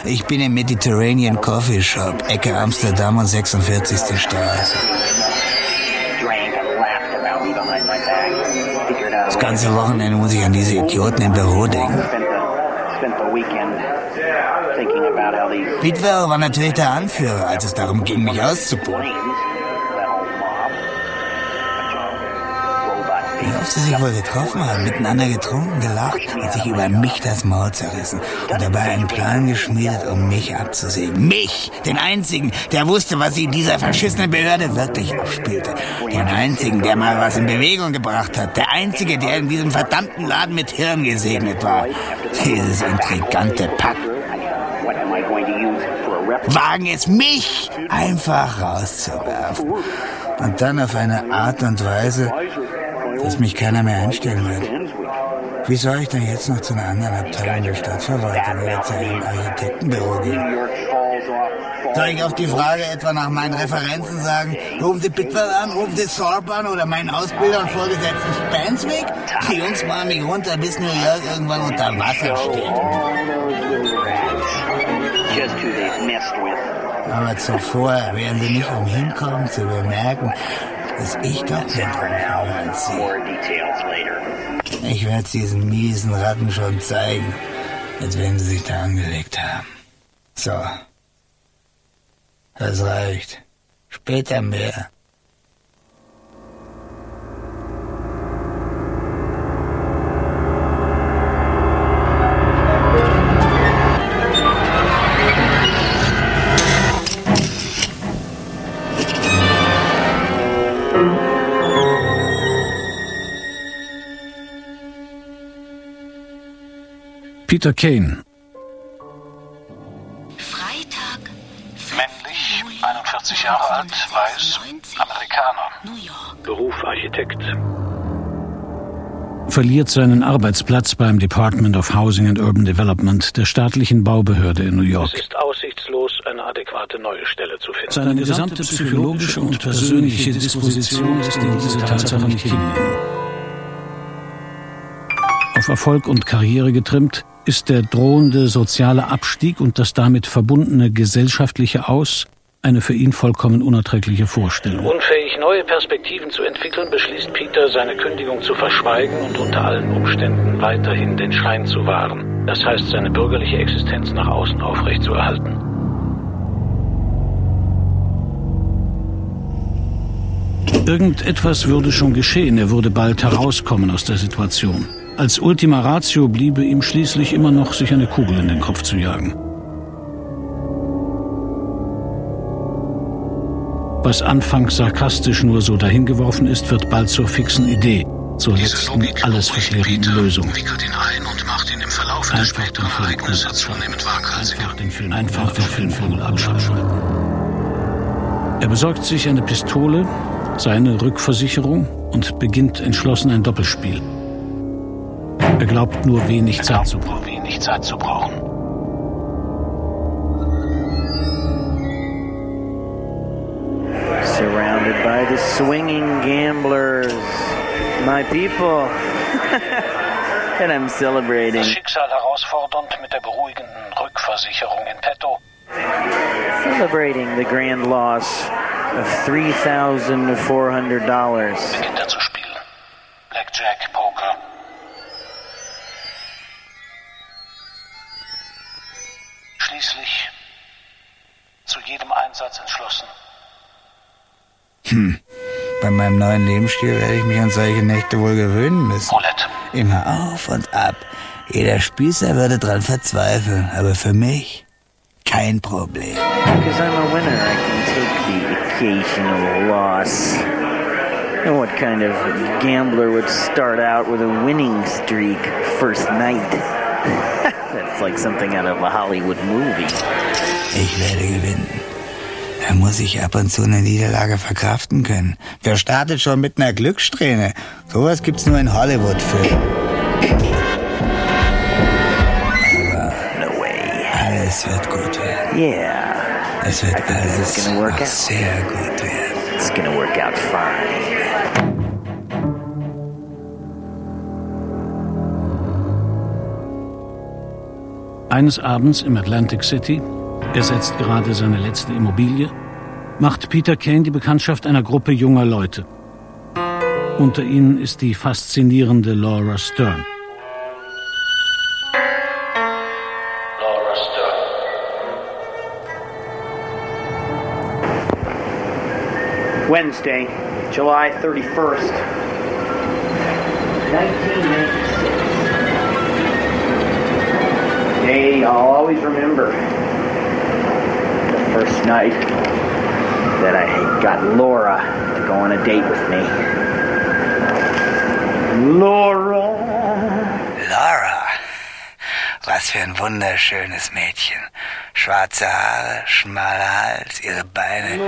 Ich bin im Mediterranean Coffee Shop, Ecke Amsterdam und 46. Straße. Das ganze Wochenende muss ich an diese Idioten im Büro denken. Bidwell war natürlich der Anführer, als es darum ging, mich auszubuhen. Wie oft sie sich wohl getroffen haben, miteinander getrunken, gelacht und sich über mich das Maul zerrissen und dabei einen Plan geschmiedet, um mich abzusägen. Mich, den Einzigen, der wusste, was sie in dieser verschissenen Behörde wirklich abspielte. Den Einzigen, der mal was in Bewegung gebracht hat. Der Einzige, der in diesem verdammten Laden mit Hirn gesegnet war. Dieses intrigante Pack. Wagen es, mich einfach rauszuwerfen. Und dann auf eine Art und Weise, dass mich keiner mehr einstellen wird. Wie soll ich denn jetzt noch zu einer anderen Abteilung der Stadtverwaltung oder zu einem Architektenbüro gehen? Soll ich auf die Frage etwa nach meinen Referenzen sagen, rufen Sie Bidwell an, rufen Sie Thorpe an oder meinen Ausbilder und Vorgesetzten Spanswick? Die Jungs machen mich runter, bis New York irgendwann unter Wasser steht. Aber zuvor werden Sie nicht umhin kommen zu bemerken, dass ich doch mehr drauf habe als Sie. Ich werde es diesen miesen Ratten schon zeigen, als wenn sie sich da angelegt haben. So. Das reicht. Später mehr. Peter Kane. Freitag. Männlich, 41 Jahre alt, weiß, Amerikaner. Beruf Architekt. Verliert seinen Arbeitsplatz beim Department of Housing and Urban Development der staatlichen Baubehörde in New York. Es ist aussichtslos, eine adäquate neue Stelle zu finden. Seine gesamte psychologische und persönliche Disposition ist in diese Tatsache nicht hinnehmen. Auf Erfolg und Karriere getrimmt, ist der drohende soziale Abstieg und das damit verbundene gesellschaftliche Aus eine für ihn vollkommen unerträgliche Vorstellung. Unfähig, neue Perspektiven zu entwickeln, beschließt Peter, seine Kündigung zu verschweigen und unter allen Umständen weiterhin den Schein zu wahren. Das heißt, seine bürgerliche Existenz nach außen aufrechtzuerhalten. Irgendetwas würde schon geschehen, er würde bald herauskommen aus der Situation. Als Ultima Ratio bliebe ihm schließlich immer noch, sich eine Kugel in den Kopf zu jagen. Was anfangs sarkastisch nur so dahingeworfen ist, wird bald zur fixen Idee, zur letzten, alles verklärenden Lösung. Wickelt ihn ein und macht ihn im Verlauf der späteren Ereignisse zunehmend waghalsiger. Einfach den Filmvogel abschalten. Er besorgt sich eine Pistole, seine Rückversicherung und beginnt entschlossen ein Doppelspiel. Er glaubt nur wenig Zeit zu brauchen. Surrounded by the swinging gamblers, my people. And I'm celebrating. Das Schicksal herausfordernd mit der beruhigenden Rückversicherung in petto. Celebrating the grand loss of $3,400. Beginnt er zu spielen. Blackjack, Poker. Schließlich zu jedem Einsatz entschlossen. Bei meinem neuen Lebensstil werde ich mich an solche Nächte wohl gewöhnen müssen. Roulette. Immer auf und ab. Jeder Spießer würde dran verzweifeln, aber für mich kein Problem. Because I'm a winner, I can take the occasional loss. And what kind of gambler would start out with a winning streak first night? That's like something out of a Hollywood movie. Ich werde gewinnen. Da muss ich ab und zu eine Niederlage verkraften können. Wer startet schon mit einer Glückssträhne? Sowas gibt's nur in Hollywood-Filmen. Aber No way. alles wird gut werden. Yeah. Es wird I think this alles is gonna work noch out. sehr gut werden. It's gonna work out fine. Eines Abends im Atlantic City, er setzt gerade seine letzte Immobilie, macht Peter Kane die Bekanntschaft einer Gruppe junger Leute. Unter ihnen ist die faszinierende Laura Stern. Wednesday, July 31st, 1996. Day I'll always remember. The first night that I got Laura to go on a date with me. Laura. Was für ein wunderschönes Mädchen. Schwarze Haare, schmaler Hals, ihre Beine.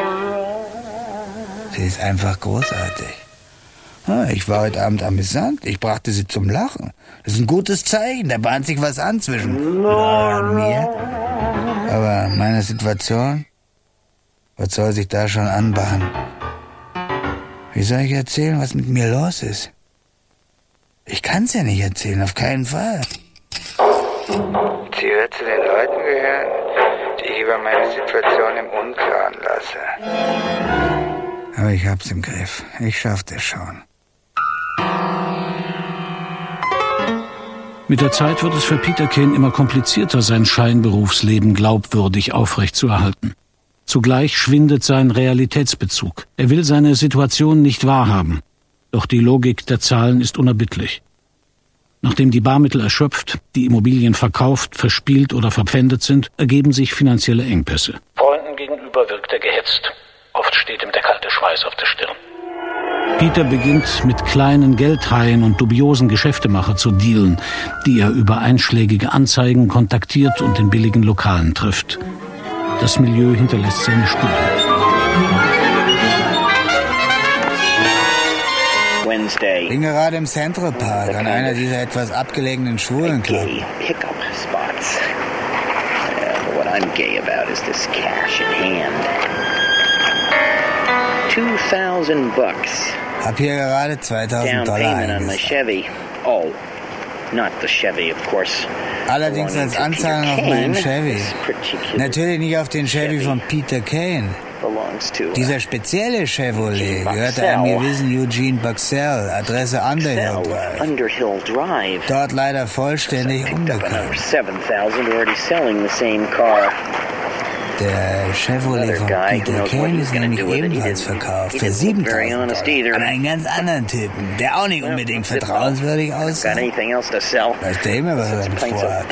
Sie ist einfach großartig. Ich war heute Abend amüsant. Ich brachte sie zum Lachen. Das ist ein gutes Zeichen. Da bahnt sich was an zwischen Laura und mir. Aber meine Situation? Was soll sich da schon anbahnen? Wie soll ich erzählen, was mit mir los ist? Ich kann's ja nicht erzählen, auf keinen Fall. Sie wird zu den Leuten gehören, die ich über meine Situation im Unklaren lasse. Aber ich hab's im Griff. Ich schaff das schon. Mit der Zeit wird es für Peter Kane immer komplizierter, sein Scheinberufsleben glaubwürdig aufrechtzuerhalten. Zugleich schwindet sein Realitätsbezug. Er will seine Situation nicht wahrhaben. Doch die Logik der Zahlen ist unerbittlich. Nachdem die Barmittel erschöpft, die Immobilien verkauft, verspielt oder verpfändet sind, ergeben sich finanzielle Engpässe. Freunden gegenüber wirkt er gehetzt. Oft steht ihm der kalte Schweiß auf der Stirn. Peter beginnt mit kleinen Geldhaien und dubiosen Geschäftemacher zu dealen, die er über einschlägige Anzeigen kontaktiert und in billigen Lokalen trifft. Das Milieu hinterlässt seine Spuren. Wednesday. Bin gerade im Central Park, an einer dieser etwas abgelegenen Schwulenclubs. Pickup spots. What I'm gay about is this cash in hand. $2,000. Hab hier gerade $2,000 eingezahlt. Oh, not the Chevy, of course. Allerdings als Anzahlung auf meinen Chevy. Natürlich nicht auf den Chevy von Peter Kane. Dieser spezielle Chevrolet gehörte einem gewissen Eugene Buxell, Adresse Underhill Drive. Dort leider vollständig unbekannt. Der Chevrolet von Peter Kane ist nämlich ebenfalls verkauft für $7,000 an einen ganz anderen Typen, der auch nicht unbedingt vertrauenswürdig aussah. Weiß der immer, was er damit vorhat.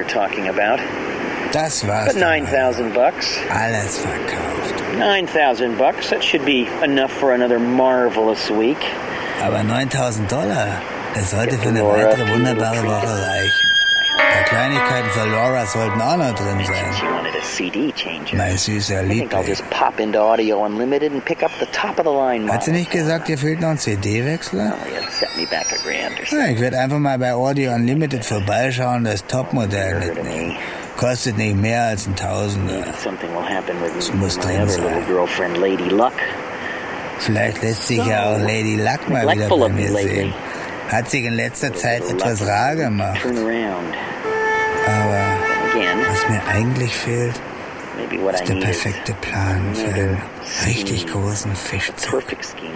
Das war's. Alles verkauft. $9,000. That should be enough for another marvelous week. Aber $9,000, das sollte für eine weitere wunderbare Woche reichen. Ein Kleinigkeiten für Laura sollten auch noch drin sein. Mein süßer Liebling. Hat sie nicht gesagt, ihr fehlt noch ein CD-Wechsler? Ja, ich werde einfach mal bei Audio Unlimited vorbeischauen, das Topmodell mitnehmen. Kostet nicht mehr als $1,000. Es muss drin sein. Vielleicht lässt sich ja auch Lady Luck mal wieder bei mir sehen. Hat sich in letzter Zeit etwas rar gemacht. Aber was mir eigentlich fehlt, ist der perfekte Plan für einen richtig großen Fischzug.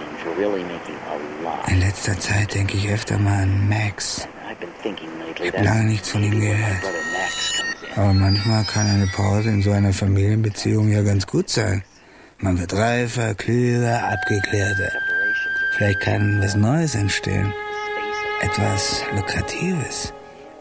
In letzter Zeit denke ich öfter mal an Max. Ich habe lange nichts von ihm gehört. Aber manchmal kann eine Pause in so einer Familienbeziehung ja ganz gut sein. Man wird reifer, klüger, abgeklärter. Vielleicht kann was Neues entstehen. Etwas Lukratives.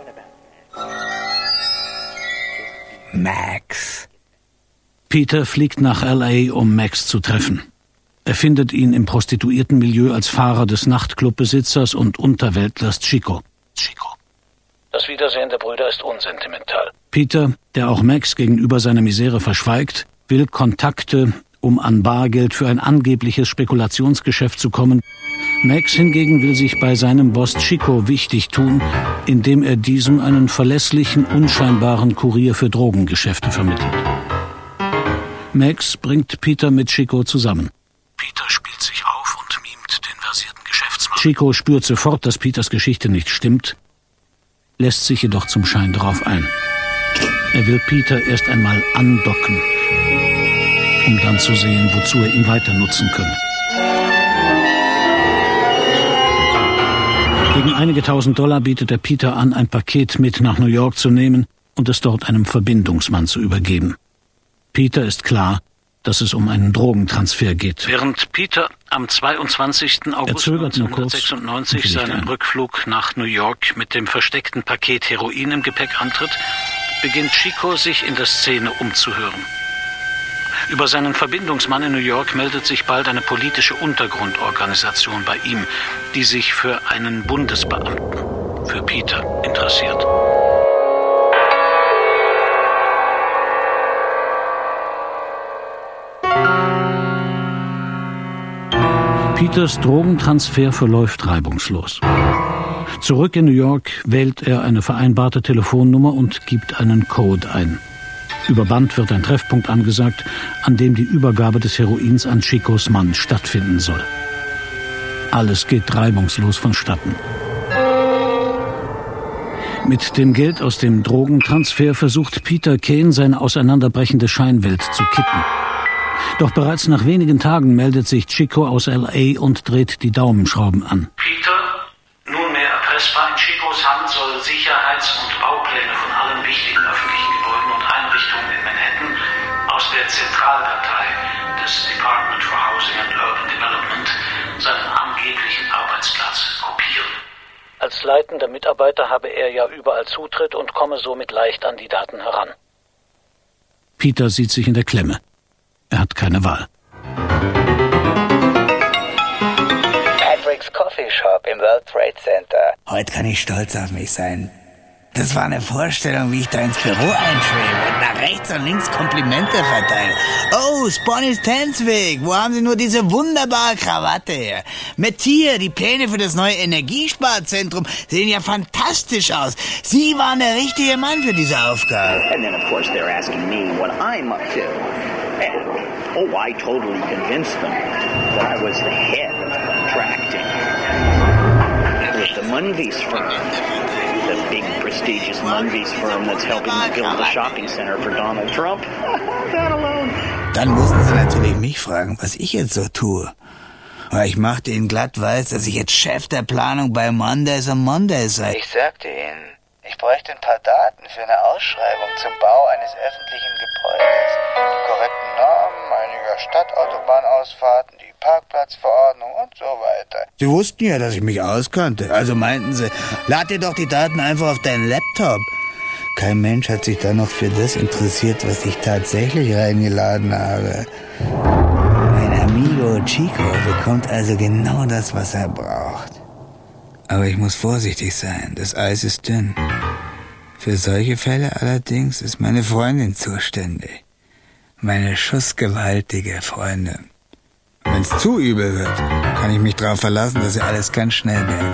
Max. Peter fliegt nach L.A., um Max zu treffen. Er findet ihn im Prostituiertenmilieu als Fahrer des Nachtclubbesitzers und Unterweltlers Chico. Das Wiedersehen der Brüder ist unsentimental. Peter, der auch Max gegenüber seiner Misere verschweigt, will Kontakte, um an Bargeld für ein angebliches Spekulationsgeschäft zu kommen. Max hingegen will sich bei seinem Boss Chico wichtig tun, indem er diesem einen verlässlichen, unscheinbaren Kurier für Drogengeschäfte vermittelt. Max bringt Peter mit Chico zusammen. Peter spielt sich auf und mimt den versierten Geschäftsmann. Chico spürt sofort, dass Peters Geschichte nicht stimmt, lässt sich jedoch zum Schein darauf ein. Er will Peter erst einmal andocken, um dann zu sehen, wozu er ihn weiter nutzen könne. Gegen einige $1000 bietet er Peter an, ein Paket mit nach New York zu nehmen und es dort einem Verbindungsmann zu übergeben. Peter ist klar, dass es um einen Drogentransfer geht. Während Peter am 22. August 1996 seinen Rückflug nach New York mit dem versteckten Paket Heroin im Gepäck antritt, beginnt Chico sich in der Szene umzuhören. Über seinen Verbindungsmann in New York meldet sich bald eine politische Untergrundorganisation bei ihm, die sich für einen Bundesbeamten, für Peter, interessiert. Peters Drogentransfer verläuft reibungslos. Zurück in New York wählt er eine vereinbarte Telefonnummer und gibt einen Code ein. Über Band wird ein Treffpunkt angesagt, an dem die Übergabe des Heroins an Chicos Mann stattfinden soll. Alles geht reibungslos vonstatten. Mit dem Geld aus dem Drogentransfer versucht Peter Kane, seine auseinanderbrechende Scheinwelt zu kitten. Doch bereits nach wenigen Tagen meldet sich Chico aus L.A. und dreht die Daumenschrauben an. Peter, nunmehr erpressbar in Chicos Hand, soll Sicherheits- und Baupläne von allen wichtigen öffentlichen Gebäuden und Einrichtungen in Manhattan aus der Zentraldatei des Department for Housing and Urban Development, seinen angeblichen Arbeitsplatz, kopieren. Als leitender Mitarbeiter habe er ja überall Zutritt und komme somit leicht an die Daten heran. Peter sieht sich in der Klemme. Er hat keine Wahl. Patrick's Coffee Shop im World Trade Center. Heute kann ich stolz auf mich sein. Das war eine Vorstellung, wie ich da ins Büro einschwebe und nach rechts und links Komplimente verteile. Oh, Sponny's Tanswick, wo haben Sie nur diese wunderbare Krawatte her? Metier, die Pläne für das neue Energiesparzentrum sehen ja fantastisch aus. Sie waren der richtige Mann für diese Aufgabe. And then, of course, they're asking me what I'm up to. And, I totally convinced them that I was the head of contracting with the Munvies firm. The big, prestigious Munvies firm that's helping build the shopping center for Donald Trump. That alone. Dann mussten Sie natürlich mich fragen, was ich jetzt so tue. Aber ich machte Ihnen glatt weiß, dass ich jetzt Chef der Planung bei Mondays und Mondays sei. Ich sagte Ihnen, ich bräuchte ein paar Daten für eine Ausschreibung zum Bau eines öffentlichen Gebäudes. Die korrekten Normen einiger Stadtautobahnausfahrten, die Parkplatzverordnung und so weiter. Sie wussten ja, dass ich mich auskannte. Also meinten Sie, lad dir doch die Daten einfach auf deinen Laptop. Kein Mensch hat sich dann noch für das interessiert, was ich tatsächlich reingeladen habe. Mein Amigo Chico bekommt also genau das, was er braucht. Aber ich muss vorsichtig sein, das Eis ist dünn. Für solche Fälle allerdings ist meine Freundin zuständig. Meine schussgewaltige Freundin. Wenn es zu übel wird, kann ich mich darauf verlassen, dass sie alles ganz schnell beendet.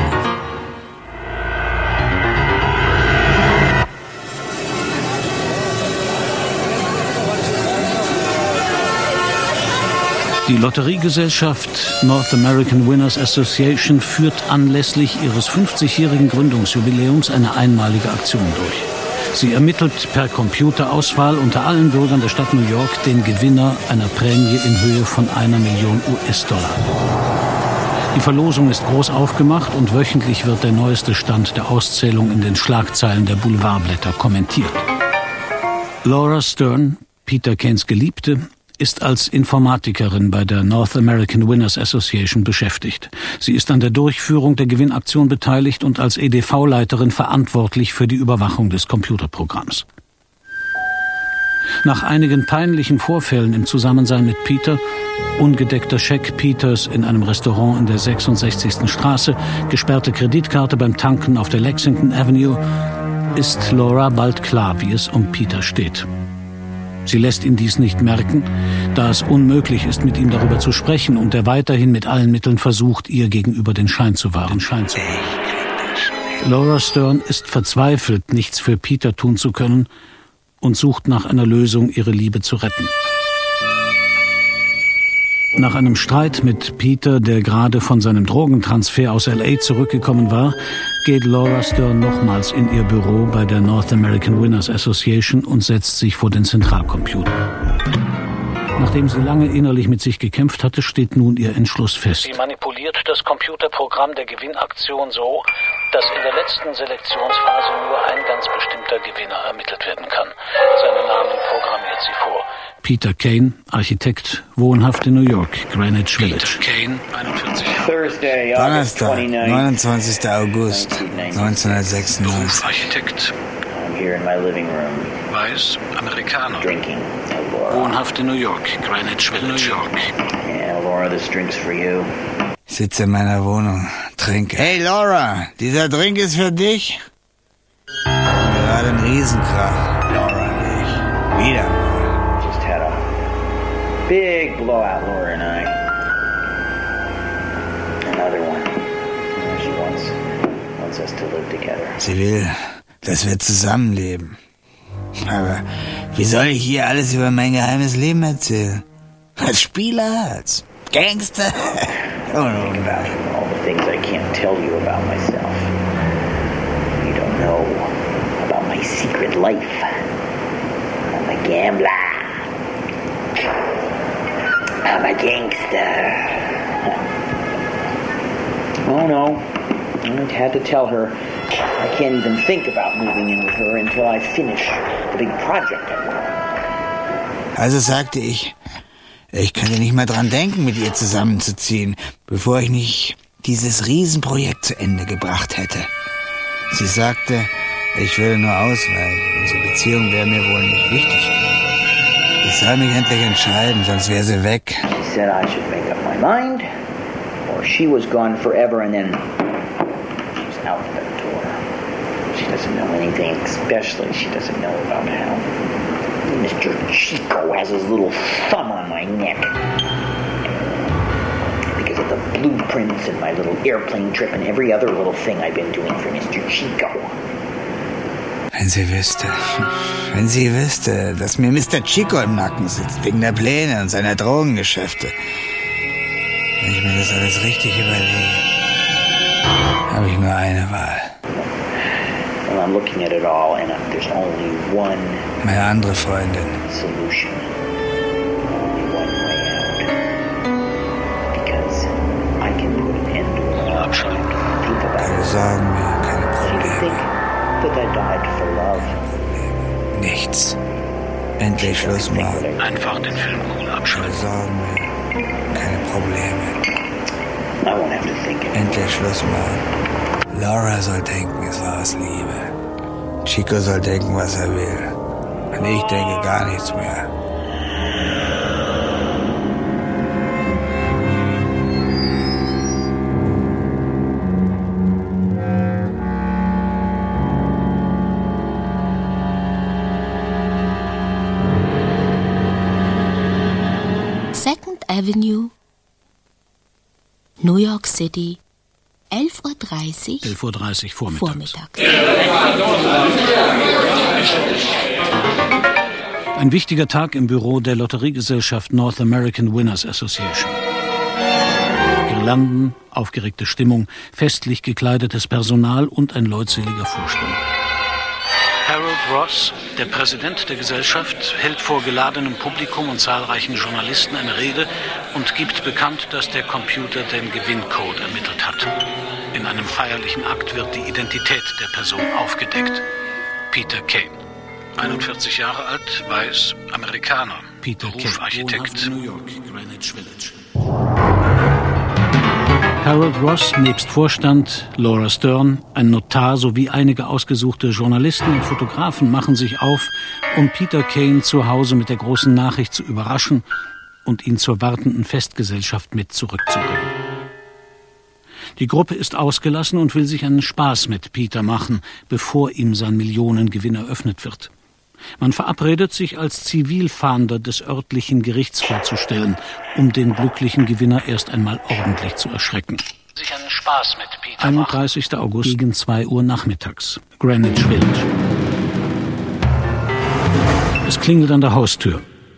Die Lotteriegesellschaft North American Winners Association führt anlässlich ihres 50-jährigen Gründungsjubiläums eine einmalige Aktion durch. Sie ermittelt per Computerauswahl unter allen Bürgern der Stadt New York den Gewinner einer Prämie in Höhe von $1 Million. Die Verlosung ist groß aufgemacht und wöchentlich wird der neueste Stand der Auszählung in den Schlagzeilen der Boulevardblätter kommentiert. Laura Stern, Peter Kanes Geliebte, ist als Informatikerin bei der North American Winners Association beschäftigt. Sie ist an der Durchführung der Gewinnaktion beteiligt und als EDV-Leiterin verantwortlich für die Überwachung des Computerprogramms. Nach einigen peinlichen Vorfällen im Zusammensein mit Peter, ungedeckter Scheck Peters in einem Restaurant in der 66. Straße, gesperrte Kreditkarte beim Tanken auf der Lexington Avenue, ist Laura bald klar, wie es um Peter steht. Sie lässt ihn dies nicht merken, da es unmöglich ist, mit ihm darüber zu sprechen und er weiterhin mit allen Mitteln versucht, ihr gegenüber den Schein zu wahren. Laura Stern ist verzweifelt, nichts für Peter tun zu können und sucht nach einer Lösung, ihre Liebe zu retten. Nach einem Streit mit Peter, der gerade von seinem Drogentransfer aus L.A. zurückgekommen war, geht Laura Stern nochmals in ihr Büro bei der North American Winners Association und setzt sich vor den Zentralcomputer. Nachdem sie lange innerlich mit sich gekämpft hatte, steht nun ihr Entschluss fest. Sie manipuliert das Computerprogramm der Gewinnaktion so, dass in der letzten Selektionsphase nur ein ganz bestimmter Gewinner ermittelt werden kann. Seinen Namen programmiert sie vor. Peter Kane, Architekt, wohnhaft in New York, Greenwich Village. Peter Kane, 41 Jahre. Donnerstag, 29. August 1996. Architekt, Here in my living room, weiß, Amerikaner. drinking. Laura. Wohnhaft in New York, Greenwich Village. New York. Yeah, Laura, this drink's for you. Ich sitze in meiner Wohnung, trinke. Hey Laura, dieser Drink ist für dich. Gerade ein Riesenkrach, Laura und ich. Wieder mal. Just had a big blowout, Laura and I. Another one. She wants us to live together. Sie will, dass wir zusammenleben. Aber wie soll ich hier alles über mein geheimes Leben erzählen? Als Spieler, als Gangster? All the things I can't tell you about myself. You don't know about my secret life. I'm a gambler. I'm a gangster. Oh no, I had to tell her I can't even think about moving in with her until I finish the big project I'm working on. Also sagte ich könnte nicht mal dran denken, mit ihr zusammenzuziehen, bevor ich nicht dieses Riesenprojekt zu Ende gebracht hätte. Sie sagte, ich würde nur ausweichen. Unsere Beziehung wäre mir wohl nicht wichtig. Ich soll mich endlich entscheiden, sonst wäre sie weg. She said I should make up my mind, or she was gone forever and then she's out the door. She doesn't know anything, especially she doesn't know about how Mr. Chico has his little thumb on my neck. Because of the blueprints and my little airplane trip and every other little thing I've been doing for Mr. Chico. Wenn sie wüsste, dass mir Mr. Chico im Nacken sitzt, wegen der Pläne und seiner Drogengeschäfte. Wenn ich mir das alles richtig überlege, habe ich nur eine Wahl. Well, I'm looking at it all and there's only one Meine andere Freundin. solution. Only one way out. Because I can put an end to it all. I don't think about Keine it. Sorgen mehr, keine I think Probleme. that I died for love. Nichts. Endlich Schluss machen. Einfach den Film cool Keine abschalten. Sorgen mehr, keine Probleme. I won't have to think it. Endlich Schluss machen. Laura soll denken, es war aus Liebe. Chico soll denken, was er will. Und ich denke gar nichts mehr. Second Avenue, New York City, 11:30 Uhr 11:30 Uhr vormittags. Ein wichtiger Tag im Büro der Lotteriegesellschaft North American Winners Association. Girlanden, aufgeregte Stimmung, festlich gekleidetes Personal und ein leutseliger Vorstand. Harold Ross, der Präsident der Gesellschaft, hält vor geladenem Publikum und zahlreichen Journalisten eine Rede und gibt bekannt, dass der Computer den Gewinncode ermittelt hat. In einem feierlichen Akt wird die Identität der Person aufgedeckt. Peter Kane. 41 Jahre alt, weiß, Amerikaner. Peter Beruf Kane, Architekt. New York, Greenwich Village. Harold Ross nebst Vorstand, Laura Stern, ein Notar sowie einige ausgesuchte Journalisten und Fotografen machen sich auf, um Peter Kane zu Hause mit der großen Nachricht zu überraschen und ihn zur wartenden Festgesellschaft mit zurückzubringen. Die Gruppe ist ausgelassen und will sich einen Spaß mit Peter machen, bevor ihm sein Millionengewinn eröffnet wird. Man verabredet sich als Zivilfahnder des örtlichen Gerichts vorzustellen, um den glücklichen Gewinner erst einmal ordentlich zu erschrecken. Sich einen Spaß mit Peter 31. August gegen 2 Uhr nachmittags, Greenwich Village. Es klingelt an der Haustür.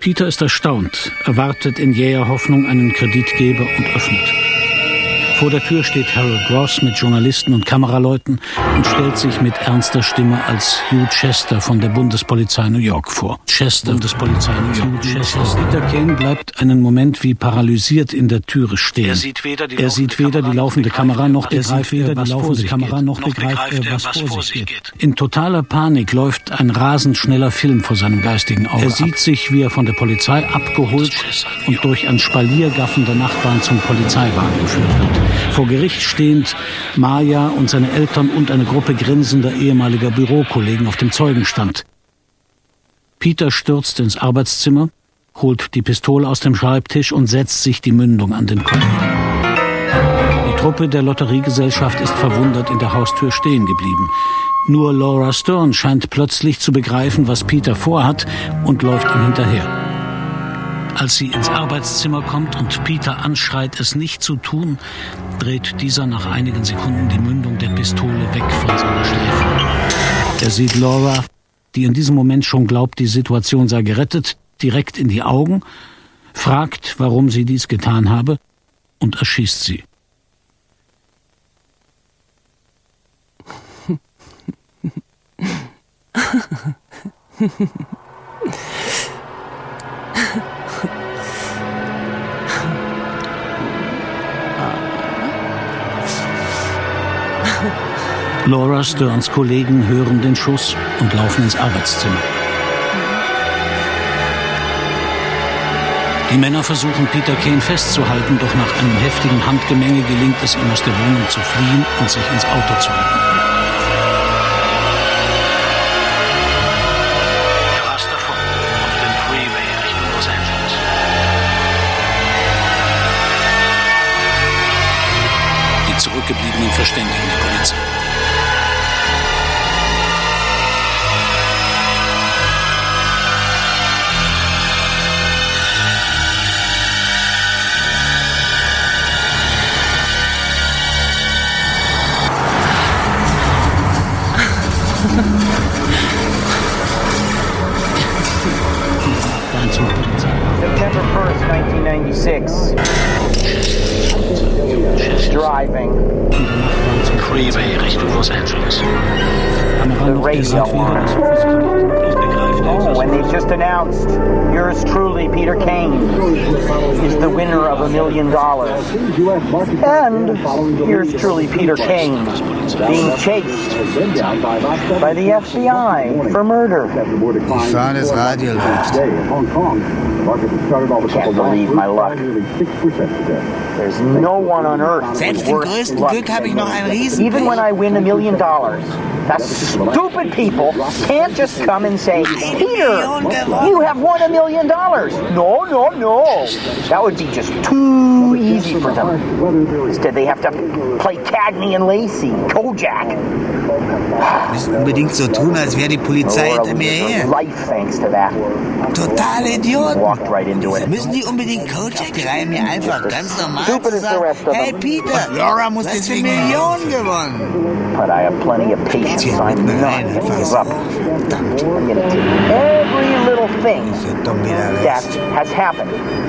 Peter ist erstaunt, erwartet in jäher Hoffnung einen Kreditgeber und öffnet. Vor der Tür steht Harold Ross mit Journalisten und Kameraleuten und stellt sich mit ernster Stimme als Hugh Chester von der Bundespolizei New York vor. Bundespolizei New York. Peter Kane bleibt einen Moment wie paralysiert in der Türe stehen. Er sieht weder die laufende Kamera noch begreift er, was vor sich geht. In totaler Panik läuft ein rasend schneller Film vor seinem geistigen Auge. Er sieht sich, wie er von der Polizei abgeholt und durch ein Spalier gaffender Nachbarn zum Polizeiwagen geführt wird. Vor Gericht stehend Maya und seine Eltern und eine Gruppe grinsender ehemaliger Bürokollegen auf dem Zeugenstand. Peter stürzt ins Arbeitszimmer, holt die Pistole aus dem Schreibtisch und setzt sich die Mündung an den Kopf. Die Truppe der Lotteriegesellschaft ist verwundert in der Haustür stehen geblieben. Nur Laura Stern scheint plötzlich zu begreifen, was Peter vorhat, und läuft ihm hinterher. Als sie ins Arbeitszimmer kommt und Peter anschreit, es nicht zu tun, dreht dieser nach einigen Sekunden die Mündung der Pistole weg von seiner Schläfe. Er sieht Laura, die in diesem Moment schon glaubt, die Situation sei gerettet, direkt in die Augen, fragt, warum sie dies getan habe, und erschießt sie. Laura Sterns Kollegen hören den Schuss und laufen ins Arbeitszimmer. Die Männer versuchen, Peter Kane festzuhalten, doch nach einem heftigen Handgemenge gelingt es ihm, aus der Wohnung zu fliehen und sich ins Auto zu legen. Er rast davon auf dem Freeway Richtung Los Angeles. Die Zurückgebliebenen verständigen die Polizei. September 1st, 1996. Driving. Freeway Richtung Los Angeles. The radio on. Oh, and they just announced, yours truly, Peter Kane, is the winner of $1 million. And yours truly, Peter Kane, being chased by the FBI for murder. Ich fahre das Radio läuft. Can't believe my luck. There's no one on earth. Selbst im größten Glück habe ich noch ein Riesen. Even when I win $1 million, that stupid people can't just come and say, Peter, you have won $1 million. No. That would be just too easy for them. Instead, they have to play Cagney and Lacey, Kojak. Müssen unbedingt so tun, als wäre die Polizei hinter mir her. Life, thanks to that. Totale Idioten. Walked right into it. Müssen die unbedingt Kojak reihen, mir einfach ganz normal zu sagen, hey Peter, Laura muss deswegen Millionen gewonnen. But I have plenty of patience. I'm not going to give up. I'm going to take every little thing that has happened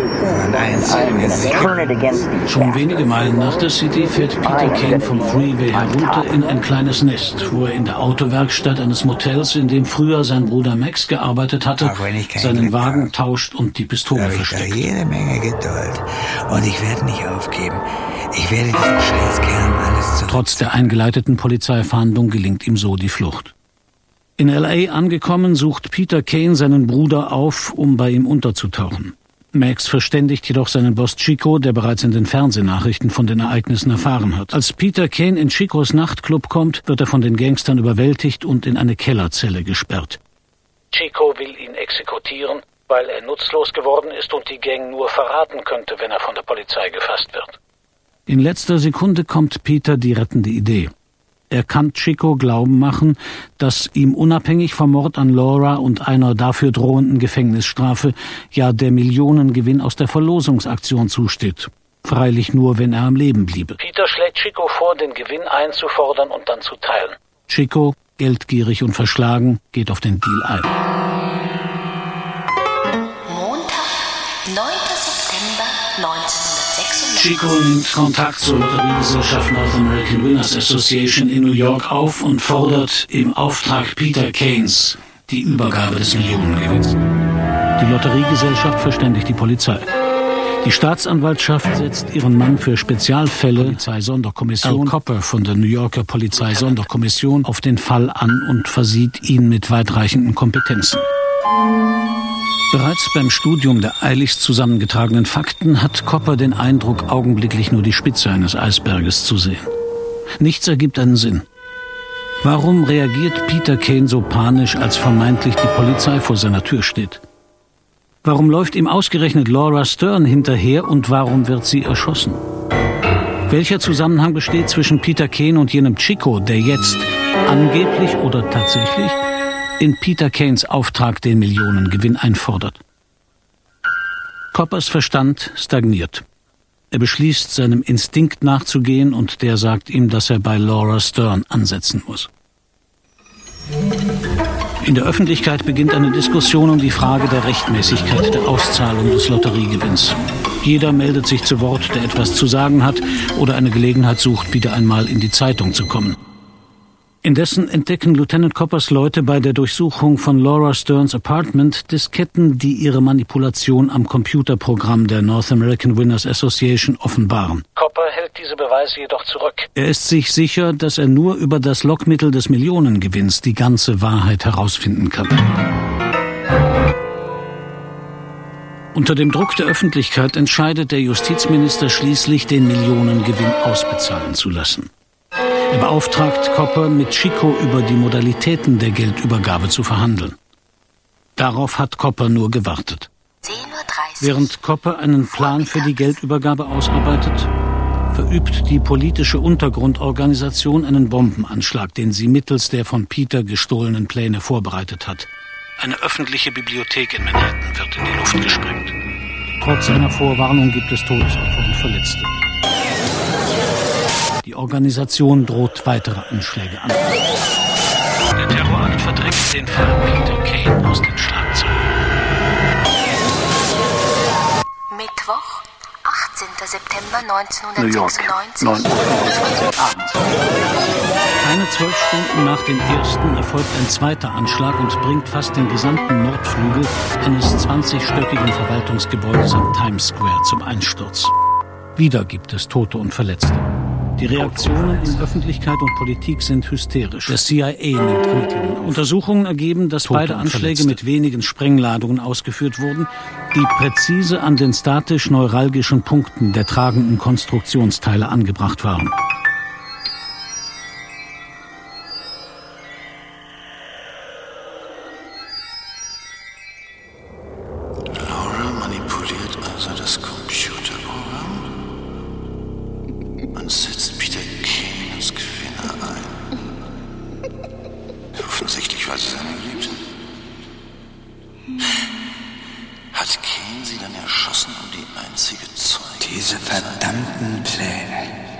and turn it against me. Schon wenige Meilen nach der City fährt Peter Kane vom Freeway herunter in ein kleines Nest, wo er in der Autowerkstatt eines Motels, in dem früher sein Bruder Max gearbeitet hatte, seinen Wagen tauscht und die Pistole versteckt. Ich habe jede Menge Geduld und ich werde nicht aufgeben. Ich werde diesen Scheißkern alles zurück. Trotz der eingeleiteten Polizeifahndung gelingt ihm so die Flucht. In L.A. angekommen, sucht Peter Kane seinen Bruder auf, um bei ihm unterzutauchen. Max verständigt jedoch seinen Boss Chico, der bereits in den Fernsehnachrichten von den Ereignissen erfahren hat. Als Peter Kane in Chicos Nachtclub kommt, wird er von den Gangstern überwältigt und in eine Kellerzelle gesperrt. Chico will ihn exekutieren, weil er nutzlos geworden ist und die Gang nur verraten könnte, wenn er von der Polizei gefasst wird. In letzter Sekunde kommt Peter die rettende Idee. Er kann Chico glauben machen, dass ihm unabhängig vom Mord an Laura und einer dafür drohenden Gefängnisstrafe ja der Millionengewinn aus der Verlosungsaktion zusteht. Freilich nur, wenn er am Leben bliebe. Peter schlägt Chico vor, den Gewinn einzufordern und dann zu teilen. Chico, geldgierig und verschlagen, geht auf den Deal ein. September 1996. Chico nimmt Kontakt zur Lotteriegesellschaft North American Winners Association in New York auf und fordert im Auftrag Peter Keynes die Übergabe des Millionengewinns. Die Lotteriegesellschaft verständigt die Polizei. Die Staatsanwaltschaft setzt ihren Mann für Spezialfälle, Polizeisonderkommission Al Copper von der New Yorker Polizeisonderkommission, auf den Fall an und versieht ihn mit weitreichenden Kompetenzen. Bereits beim Studium der eiligst zusammengetragenen Fakten hat Copper den Eindruck, augenblicklich nur die Spitze eines Eisberges zu sehen. Nichts ergibt einen Sinn. Warum reagiert Peter Kane so panisch, als vermeintlich die Polizei vor seiner Tür steht? Warum läuft ihm ausgerechnet Laura Stern hinterher und warum wird sie erschossen? Welcher Zusammenhang besteht zwischen Peter Kane und jenem Chico, der jetzt angeblich oder tatsächlich in Peter Keynes Auftrag den Millionengewinn einfordert? Coppers Verstand stagniert. Er beschließt, seinem Instinkt nachzugehen und der sagt ihm, dass er bei Laura Stern ansetzen muss. In der Öffentlichkeit beginnt eine Diskussion um die Frage der Rechtmäßigkeit der Auszahlung des Lotteriegewinns. Jeder meldet sich zu Wort, der etwas zu sagen hat oder eine Gelegenheit sucht, wieder einmal in die Zeitung zu kommen. Indessen entdecken Lieutenant Coppers Leute bei der Durchsuchung von Laura Sterns Apartment Disketten, die ihre Manipulation am Computerprogramm der North American Winners Association offenbaren. Copper hält diese Beweise jedoch zurück. Er ist sich sicher, dass er nur über das Lockmittel des Millionengewinns die ganze Wahrheit herausfinden kann. Unter dem Druck der Öffentlichkeit entscheidet der Justizminister schließlich, den Millionengewinn ausbezahlen zu lassen. Er beauftragt Copper, mit Chico über die Modalitäten der Geldübergabe zu verhandeln. Darauf hat Copper nur gewartet. 10:30 Uhr. Während Copper einen Plan für die Geldübergabe ausarbeitet, verübt die politische Untergrundorganisation einen Bombenanschlag, den sie mittels der von Peter gestohlenen Pläne vorbereitet hat. Eine öffentliche Bibliothek in Manhattan wird in die Luft gesprengt. Trotz einer Vorwarnung gibt es Todesopfer und Verletzte. Die Organisation droht weitere Anschläge an. Der Terrorakt verdrängt den Fall Peter Kane aus den Schlagzeilen. Mittwoch, 18. September 1996. 9:29 Uhr abends. Keine 12 Stunden nach dem ersten erfolgt ein zweiter Anschlag und bringt fast den gesamten Nordflügel eines 20-stöckigen Verwaltungsgebäudes am Times Square zum Einsturz. Wieder gibt es Tote und Verletzte. Die Reaktionen in Öffentlichkeit und Politik sind hysterisch. Der CIA nimmt Ermittlungen auf. Untersuchungen ergeben, dass beide Anschläge mit wenigen Sprengladungen ausgeführt wurden, die präzise an den statisch-neuralgischen Punkten der tragenden Konstruktionsteile angebracht waren. Laura manipuliert also das Computerprogramm und setzt Peter Kane als Gewinner ein. Offensichtlich war sie seine Geliebte. Hat Kane sie dann erschossen, um die einzige Zeuge? Diese verdammten Pläne.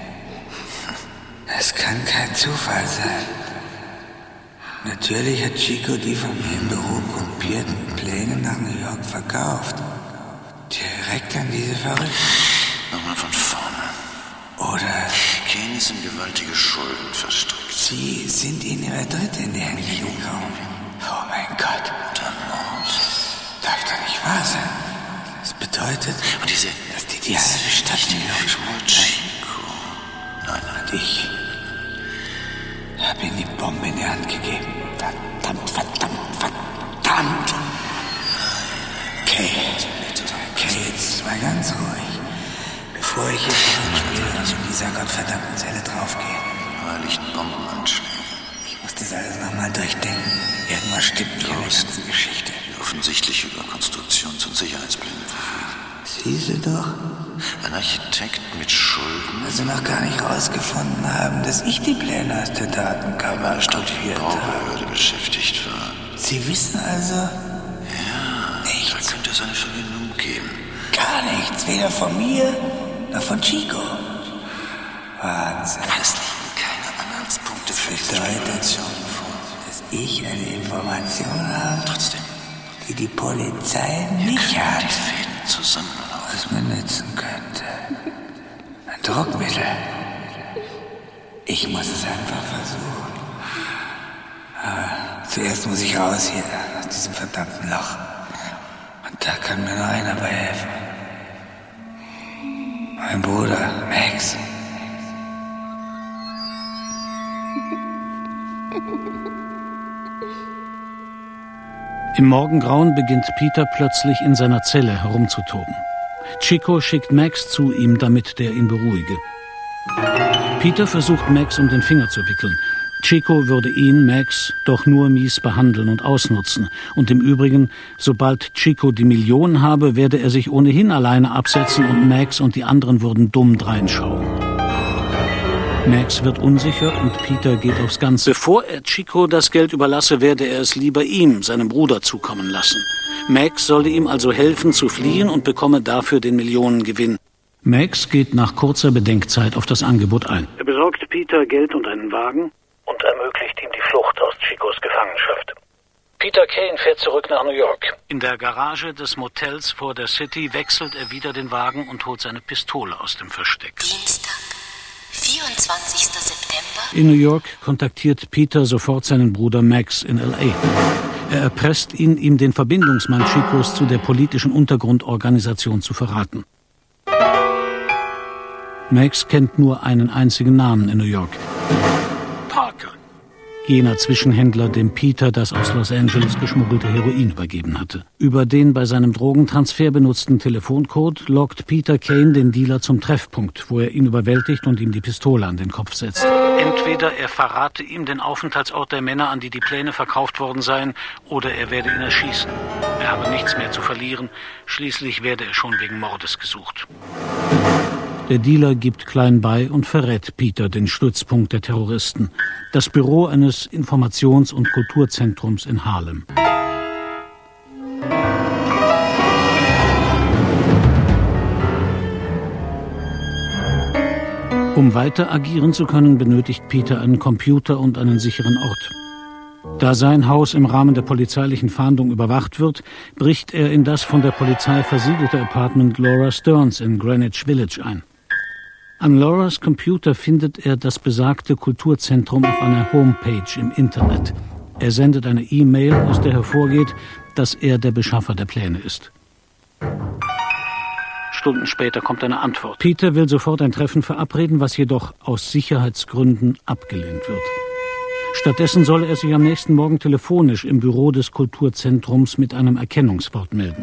Es kann kein Zufall sein. Natürlich hat Chico die von mir im Büro kopierten Pläne nach New York verkauft. Direkt an diese Verrückten. Nochmal von vorne. Oder Kane ist in gewaltige Schulden verstrickt. Sie sind ihnen ihre Dritte in die Hände gekommen. Oh mein Gott. Und ein Mord. Darf doch nicht wahr sein. Das bedeutet, Und diese, dass die halbe Stadt New York schmolzen. Chico. Nein. Und ich habe ihm die Bombe in die Hand gegeben. Verdammt, verdammt, verdammt. Okay, jetzt mal ganz ruhig. Bevor ich jetzt spiele und in dieser gottverdammten Zelle draufgehe. Heiligen Bombenanschläge. Ich muss das alles nochmal durchdenken. Irgendwas stimmt nicht in der ganzen Geschichte. Die offensichtlich über Konstruktions- und Sicherheitspläne verfügt. Siehst du doch, Ein Architekt mit Schulden. dass sie noch gar nicht rausgefunden haben, dass ich die Pläne aus der Datenkammer studiert habe. Baubehörde beschäftigt war. Sie wissen also Ja, nichts. da könnte es eine Verbindung geben. Gar nichts, weder von mir noch von Chico. Wahnsinn. Es liegen keine Anhaltspunkte für diese Bedeutet, Spekulation vor. dass ich eine Information habe, Trotzdem, die die Polizei nicht die hat. Fäden zusammenlaufen. Was mir nützen könnte. Ein Druckmittel. Ich muss es einfach versuchen. Aber zuerst muss ich raus hier, aus diesem verdammten Loch. Und da kann mir nur einer bei helfen. Mein Bruder, Max. Im Morgengrauen beginnt Peter plötzlich in seiner Zelle herumzutoben. Chico schickt Max zu ihm, damit der ihn beruhige. Peter versucht, Max um den Finger zu wickeln. Chico würde ihn, Max, doch nur mies behandeln und ausnutzen. Und im Übrigen, sobald Chico die Million habe, werde er sich ohnehin alleine absetzen und Max und die anderen würden dumm dreinschauen. Max wird unsicher und Peter geht aufs Ganze. Bevor er Chico das Geld überlasse, werde er es lieber ihm, seinem Bruder, zukommen lassen. Max solle ihm also helfen zu fliehen und bekomme dafür den Millionengewinn. Max geht nach kurzer Bedenkzeit auf das Angebot ein. Er besorgt Peter Geld und einen Wagen und ermöglicht ihm die Flucht aus Chicos Gefangenschaft. Peter Kane fährt zurück nach New York. In der Garage des Motels vor der City wechselt er wieder den Wagen und holt seine Pistole aus dem Versteck. Dienstag, 24. September. In New York kontaktiert Peter sofort seinen Bruder Max in L.A. Er erpresst ihn, ihm den Verbindungsmann Chicos zu der politischen Untergrundorganisation zu verraten. Max kennt nur einen einzigen Namen in New York. Parker. Jener Zwischenhändler, dem Peter das aus Los Angeles geschmuggelte Heroin übergeben hatte. Über den bei seinem Drogentransfer benutzten Telefoncode lockt Peter Kane den Dealer zum Treffpunkt, wo er ihn überwältigt und ihm die Pistole an den Kopf setzt. Entweder er verrate ihm den Aufenthaltsort der Männer, an die die Pläne verkauft worden seien, oder er werde ihn erschießen. Er habe nichts mehr zu verlieren, schließlich werde er schon wegen Mordes gesucht. Der Dealer gibt klein bei und verrät Peter den Stützpunkt der Terroristen, das Büro eines Informations- und Kulturzentrums in Harlem. Um weiter agieren zu können, benötigt Peter einen Computer und einen sicheren Ort. Da sein Haus im Rahmen der polizeilichen Fahndung überwacht wird, bricht er in das von der Polizei versiegelte Apartment Laura Stearns in Greenwich Village ein. An Lauras Computer findet er das besagte Kulturzentrum auf einer Homepage im Internet. Er sendet eine E-Mail, aus der hervorgeht, dass er der Beschaffer der Pläne ist. Stunden später kommt eine Antwort. Peter will sofort ein Treffen verabreden, was jedoch aus Sicherheitsgründen abgelehnt wird. Stattdessen solle er sich am nächsten Morgen telefonisch im Büro des Kulturzentrums mit einem Erkennungswort melden.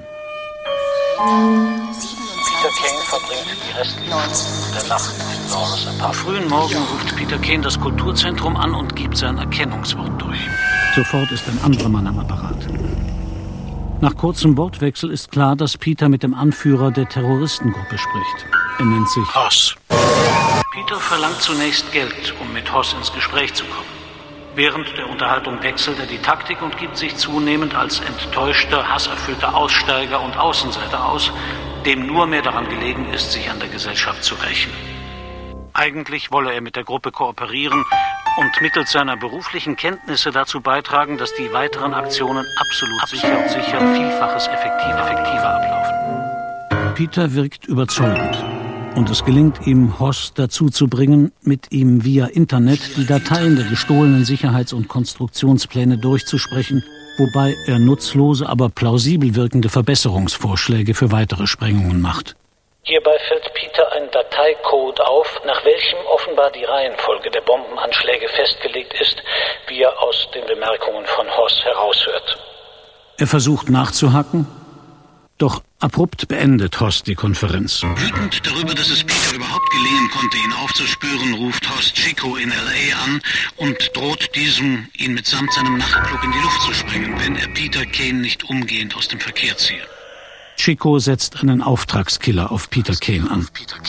Peter Kane verbringt die restlichen Stunden der Nacht in Lauras Apartment. Am frühen Morgen ruft Peter Kane das Kulturzentrum an und gibt sein Erkennungswort durch. Sofort ist ein anderer Mann am Apparat. Nach kurzem Wortwechsel ist klar, dass Peter mit dem Anführer der Terroristengruppe spricht. Er nennt sich Hoss. Peter verlangt zunächst Geld, um mit Hoss ins Gespräch zu kommen. Während der Unterhaltung wechselt er die Taktik und gibt sich zunehmend als enttäuschter, hasserfüllter Aussteiger und Außenseiter aus, dem nur mehr daran gelegen ist, sich an der Gesellschaft zu rächen. Eigentlich wolle er mit der Gruppe kooperieren und mittels seiner beruflichen Kenntnisse dazu beitragen, dass die weiteren Aktionen absolut sicher Vielfaches effektiver ablaufen. Peter wirkt überzeugend und es gelingt ihm, Hoss dazu zu bringen, mit ihm via Internet die Dateien der gestohlenen Sicherheits- und Konstruktionspläne durchzusprechen, wobei er nutzlose, aber plausibel wirkende Verbesserungsvorschläge für weitere Sprengungen macht. Hierbei fällt Peter ein Dateicode auf, nach welchem offenbar die Reihenfolge der Bombenanschläge festgelegt ist, wie er aus den Bemerkungen von Hoss heraushört. Er versucht nachzuhaken, doch abrupt beendet Hoss die Konferenz. Wütend darüber, dass es Peter überhaupt gelingen konnte, ihn aufzuspüren, ruft Hoss Chico in L.A. an und droht diesem, ihn mitsamt seinem Nachtclub in die Luft zu sprengen, wenn er Peter Kane nicht umgehend aus dem Verkehr ziehe. Chico setzt einen Auftragskiller auf Peter Kane an.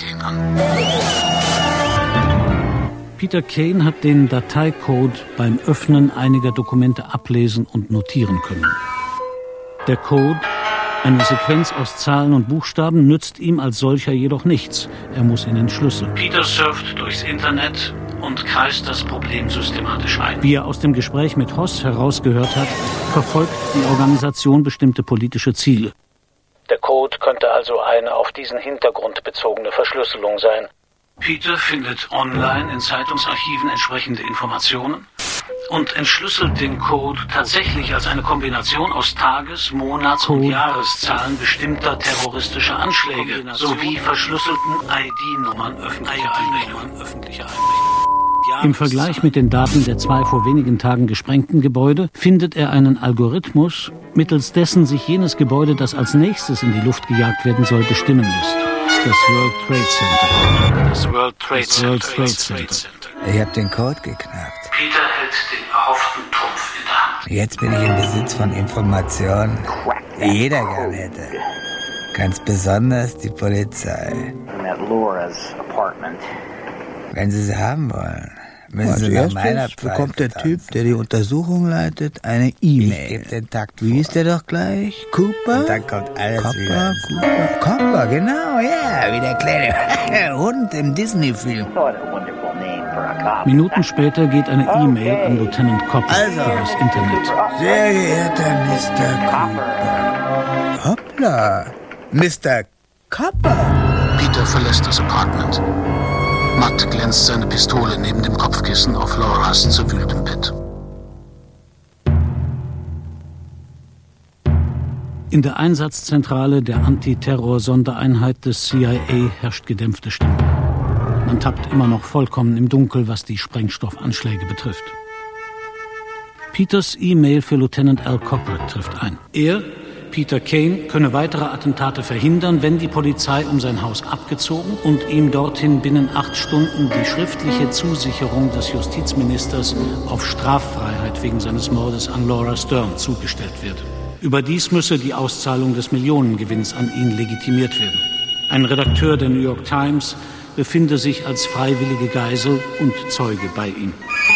Peter Kane hat den Dateicode beim Öffnen einiger Dokumente ablesen und notieren können. Der Code, eine Sequenz aus Zahlen und Buchstaben, nützt ihm als solcher jedoch nichts. Er muss ihn entschlüsseln. Peter surft durchs Internet und kreist das Problem systematisch ein. Wie er aus dem Gespräch mit Hoss herausgehört hat, verfolgt die Organisation bestimmte politische Ziele. Der Code könnte also eine auf diesen Hintergrund bezogene Verschlüsselung sein. Peter findet online in Zeitungsarchiven entsprechende Informationen und entschlüsselt den Code tatsächlich als eine Kombination aus Tages-, Monats- und Jahreszahlen bestimmter terroristischer Anschläge sowie verschlüsselten ID-Nummern öffentlicher Einrichtungen. Im Vergleich mit den Daten der 2 vor wenigen Tagen gesprengten Gebäude findet er einen Algorithmus, mittels dessen sich jenes Gebäude, das als nächstes in die Luft gejagt werden soll, bestimmen lässt. Das World Trade Center. Das World Trade Center. Ich habe den Code geknackt. Peter hält den erhofften Trumpf in der Hand. Jetzt bin ich im Besitz von Informationen, die jeder gern hätte. Ganz besonders die Polizei. Wenn Sie sie haben wollen, müssen Sie nach meiner Pfeife bekommt der Typ, der die Untersuchung leitet, eine E-Mail. Ich gebe den Takt vor. Wie ist der doch gleich? Cooper? Und dann kommt alles wieder. Cooper, genau, ja, wie der kleine Hund im Disney-Film. Minuten später geht eine E-Mail an Lieutenant Copper über das Internet. Sehr geehrter Mr. Cooper. Hoppla, Mr. Copper. Peter verlässt das Apartment. Matt glänzt seine Pistole neben dem Kopfkissen auf Lauras zerwühltem Bett. In der Einsatzzentrale der Antiterror-Sondereinheit des CIA herrscht gedämpfte Stimmung. Man tappt immer noch vollkommen im Dunkel, was die Sprengstoffanschläge betrifft. Peters E-Mail für Lieutenant Al Copper trifft ein. Er, Peter Kane, könne weitere Attentate verhindern, wenn die Polizei um sein Haus abgezogen und ihm dorthin binnen 8 Stunden die schriftliche Zusicherung des Justizministers auf Straffreiheit wegen seines Mordes an Laura Stern zugestellt werde. Überdies müsse die Auszahlung des Millionengewinns an ihn legitimiert werden. Ein Redakteur der New York Times befinde sich als freiwillige Geisel und Zeuge bei ihm.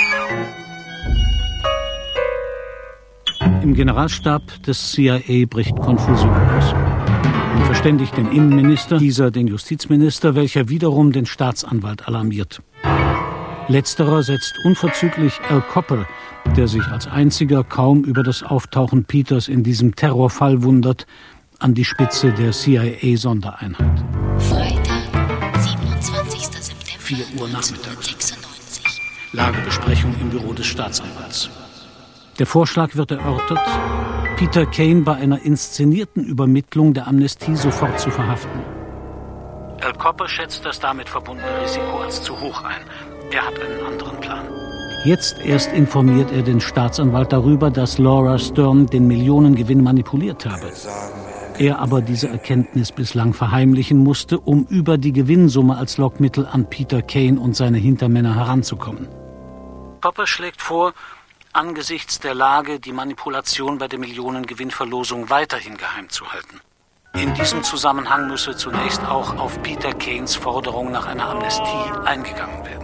Im Generalstab des CIA bricht Konfusion aus. Man verständigt den Innenminister, dieser den Justizminister, welcher wiederum den Staatsanwalt alarmiert. Letzterer setzt unverzüglich Al Copper, der sich als einziger kaum über das Auftauchen Peters in diesem Terrorfall wundert, an die Spitze der CIA-Sondereinheit. Freitag, 27. September 4 Uhr nachmittags. 1996. Lagebesprechung im Büro des Staatsanwalts. Der Vorschlag wird erörtert, Peter Kane bei einer inszenierten Übermittlung der Amnestie sofort zu verhaften. Al Copper schätzt das damit verbundene Risiko als zu hoch ein. Er hat einen anderen Plan. Jetzt erst informiert er den Staatsanwalt darüber, dass Laura Stern den Millionengewinn manipuliert habe. Er aber diese Erkenntnis bislang verheimlichen musste, um über die Gewinnsumme als Lockmittel an Peter Kane und seine Hintermänner heranzukommen. Copper schlägt vor, angesichts der Lage die Manipulation bei der Millionengewinnverlosung weiterhin geheim zu halten. In diesem Zusammenhang müsse zunächst auch auf Peter Kanes Forderung nach einer Amnestie eingegangen werden.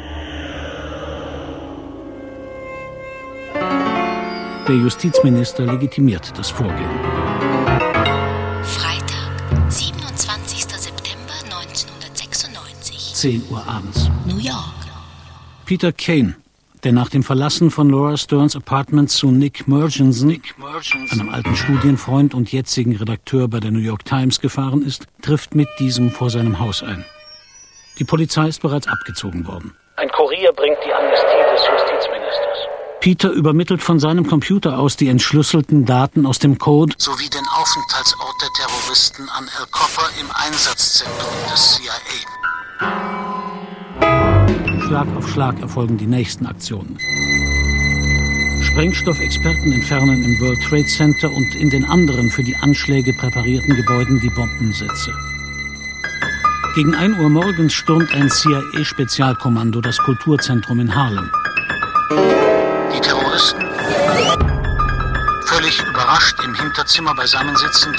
Der Justizminister legitimiert das Vorgehen. Freitag, 27. September 1996. 10 Uhr abends. New York. Peter Kane, der nach dem Verlassen von Laura Sterns Apartment zu Nick Murchison, einem alten Studienfreund und jetzigen Redakteur bei der New York Times, gefahren ist, trifft mit diesem vor seinem Haus ein. Die Polizei ist bereits abgezogen worden. Ein Kurier bringt die Amnestie des Justizministers. Peter übermittelt von seinem Computer aus die entschlüsselten Daten aus dem Code sowie den Aufenthaltsort der Terroristen an Al Copper im Einsatzzentrum des CIA. Schlag auf Schlag erfolgen die nächsten Aktionen. Sprengstoffexperten entfernen im World Trade Center und in den anderen für die Anschläge präparierten Gebäuden die Bombensätze. Gegen 1 Uhr morgens stürmt ein CIA-Spezialkommando das Kulturzentrum in Harlem. Die Terroristen, völlig überrascht im Hinterzimmer beisammensitzend,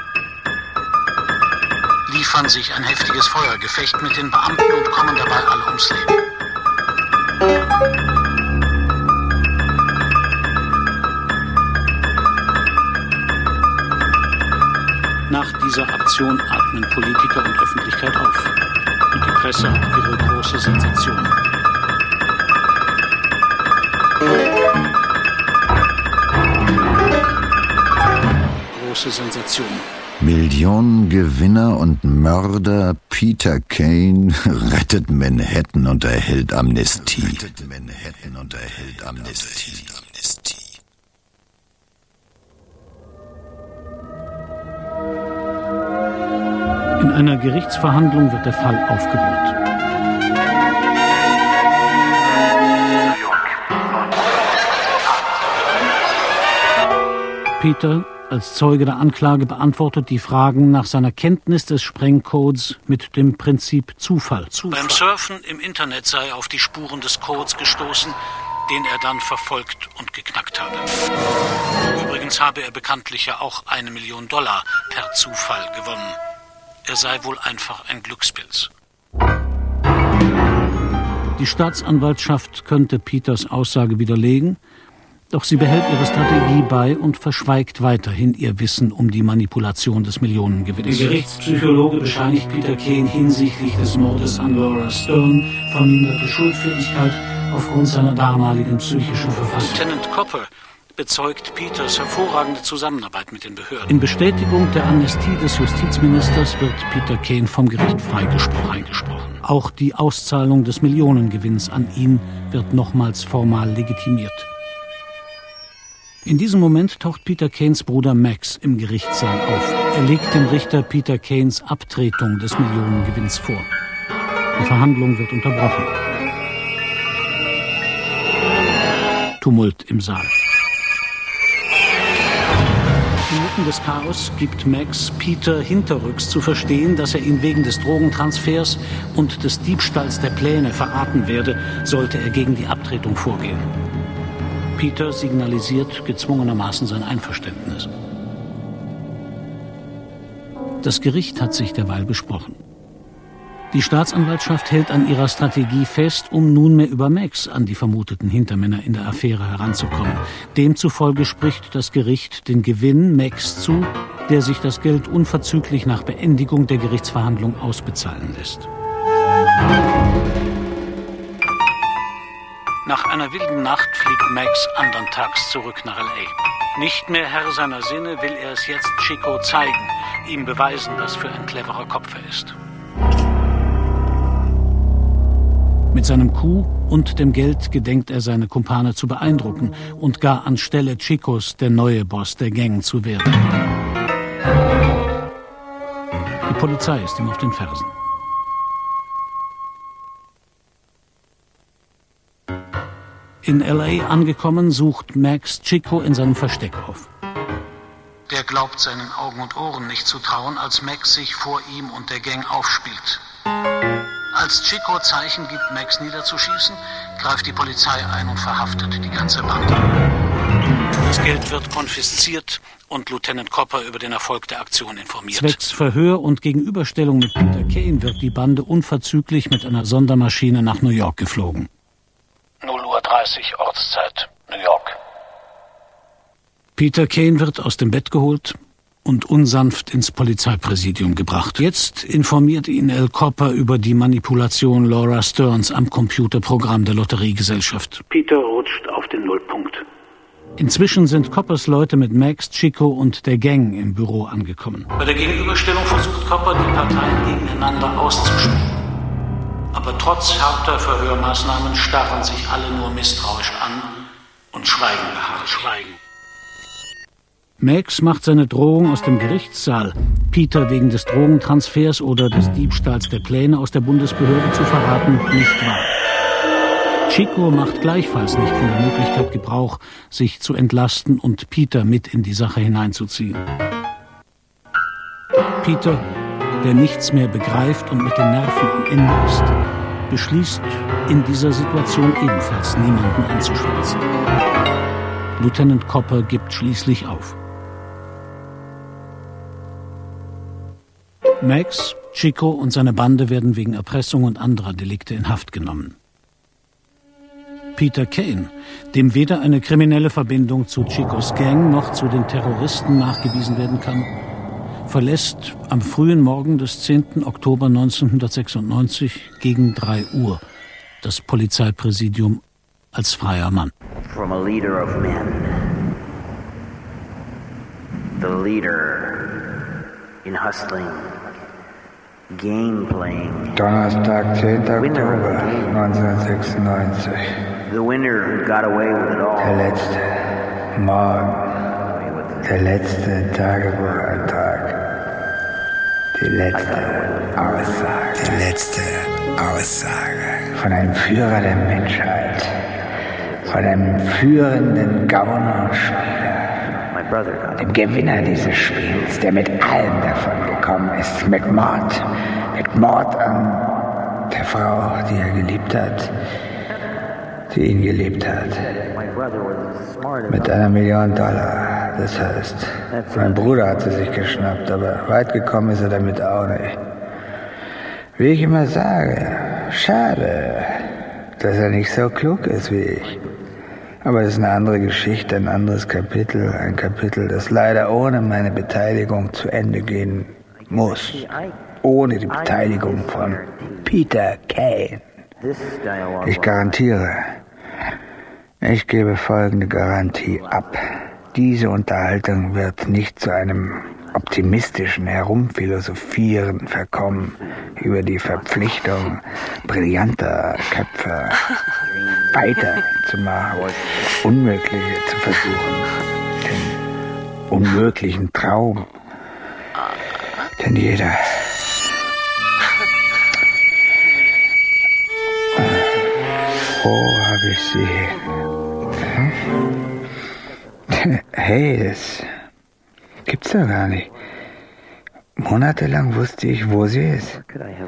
liefern sich ein heftiges Feuergefecht mit den Beamten und kommen dabei alle ums Leben. Nach dieser Aktion atmen Politiker und Öffentlichkeit auf. Und die Presse hat ihre große Sensation. Große Sensation. Millionengewinner und Mörder Peter Kane rettet Manhattan und erhält Amnestie. In einer Gerichtsverhandlung wird der Fall aufgerollt. Peter als Zeuge der Anklage beantwortet die Fragen nach seiner Kenntnis des Sprengcodes mit dem Prinzip Zufall. Beim Surfen im Internet sei er auf die Spuren des Codes gestoßen, den er dann verfolgt und geknackt habe. Übrigens habe er bekanntlich ja auch $1 Million per Zufall gewonnen. Er sei wohl einfach ein Glückspilz. Die Staatsanwaltschaft könnte Peters Aussage widerlegen, doch sie behält ihre Strategie bei und verschweigt weiterhin ihr Wissen um die Manipulation des Millionengewinns. Der Gerichtspsychologe bescheinigt Peter Kane hinsichtlich des Mordes an Laura Stern verminderte Schuldfähigkeit aufgrund seiner damaligen psychischen Verfassung. Lieutenant Copper bezeugt Peters hervorragende Zusammenarbeit mit den Behörden. In Bestätigung der Amnestie des Justizministers wird Peter Kane vom Gericht freigesprochen. Auch die Auszahlung des Millionengewinns an ihn wird nochmals formal legitimiert. In diesem Moment taucht Peter Kanes Bruder Max im Gerichtssaal auf. Er legt dem Richter Peter Kanes Abtretung des Millionengewinns vor. Die Verhandlung wird unterbrochen. Tumult im Saal. Inmitten des Chaos gibt Max Peter hinterrücks zu verstehen, dass er ihn wegen des Drogentransfers und des Diebstahls der Pläne verraten werde, sollte er gegen die Abtretung vorgehen. Peter signalisiert gezwungenermaßen sein Einverständnis. Das Gericht hat sich derweil besprochen. Die Staatsanwaltschaft hält an ihrer Strategie fest, um nunmehr über Max an die vermuteten Hintermänner in der Affäre heranzukommen. Demzufolge spricht das Gericht den Gewinn Max zu, der sich das Geld unverzüglich nach Beendigung der Gerichtsverhandlung ausbezahlen lässt. Nach einer wilden Nacht fliegt Max andern Tags zurück nach L.A. Nicht mehr Herr seiner Sinne will er es jetzt Chico zeigen, ihm beweisen, was für ein cleverer Kopf er ist. Mit seinem Coup und dem Geld gedenkt er seine Kumpane zu beeindrucken und gar anstelle Chicos der neue Boss der Gang zu werden. Die Polizei ist ihm auf den Fersen. In L.A. angekommen, sucht Max Chico in seinem Versteck auf. Der glaubt seinen Augen und Ohren nicht zu trauen, als Max sich vor ihm und der Gang aufspielt. Als Chico Zeichen gibt, Max niederzuschießen, greift die Polizei ein und verhaftet die ganze Bande. Das Geld wird konfisziert und Lieutenant Copper über den Erfolg der Aktion informiert. Zwecks Verhör und Gegenüberstellung mit Peter Kane wird die Bande unverzüglich mit einer Sondermaschine nach New York geflogen. 0:30 Uhr Ortszeit, New York. Peter Kane wird aus dem Bett geholt und unsanft ins Polizeipräsidium gebracht. Jetzt informiert ihn Al Copper über die Manipulation Laura Sterns am Computerprogramm der Lotteriegesellschaft. Peter rutscht auf den Nullpunkt. Inzwischen sind Coppers Leute mit Max, Chico und der Gang im Büro angekommen. Bei der Gegenüberstellung versucht Copper, die Parteien gegeneinander auszuspielen. Aber trotz harter Verhörmaßnahmen starren sich alle nur misstrauisch an und schweigen beharrlich. Max macht seine Drohung aus dem Gerichtssaal, Peter wegen des Drogentransfers oder des Diebstahls der Pläne aus der Bundesbehörde zu verraten, nicht wahr. Chico macht gleichfalls nicht von der Möglichkeit Gebrauch, sich zu entlasten und Peter mit in die Sache hineinzuziehen. Peter, der nichts mehr begreift und mit den Nerven am Ende ist, beschließt, in dieser Situation ebenfalls niemanden anzuschwärzen. Lieutenant Copper gibt schließlich auf. Max, Chico und seine Bande werden wegen Erpressung und anderer Delikte in Haft genommen. Peter Kane, dem weder eine kriminelle Verbindung zu Chicos Gang noch zu den Terroristen nachgewiesen werden kann, verlässt am frühen Morgen des 10. Oktober 1996 gegen 3 Uhr das Polizeipräsidium als freier Mann. From a leader of men, the leader in hustling, game playing. Donnerstag, 10. Oktober 1996. The winner who got away with it all. Der letzte Morgen. Der letzte Tagebucheintrag. Die letzte Aussage. Die letzte Aussage. Von einem Führer der Menschheit. Von einem führenden Gaunerspieler. Dem Gewinner dieses Spiels, der mit allem davon gekommen ist. Mit Mord. Mit Mord an der Frau, die er geliebt hat. Die ihn geliebt hat. Mit $1 Million. Das heißt, mein Bruder hat sie sich geschnappt, aber weit gekommen ist er damit auch nicht. Wie ich immer sage, schade, dass er nicht so klug ist wie ich. Aber das ist eine andere Geschichte, ein anderes Kapitel, ein Kapitel, das leider ohne meine Beteiligung zu Ende gehen muss. Ohne die Beteiligung von Peter Kane. Ich garantiere, ich gebe folgende Garantie ab. Diese Unterhaltung wird nicht zu einem optimistischen Herumphilosophieren verkommen über die Verpflichtung brillanter Köpfe weiterzumachen, das Unmögliche zu versuchen, den unmöglichen Traum. Denn jeder habe ich sie. Hey, das gibt's doch gar nicht. Monatelang wusste ich, wo sie ist.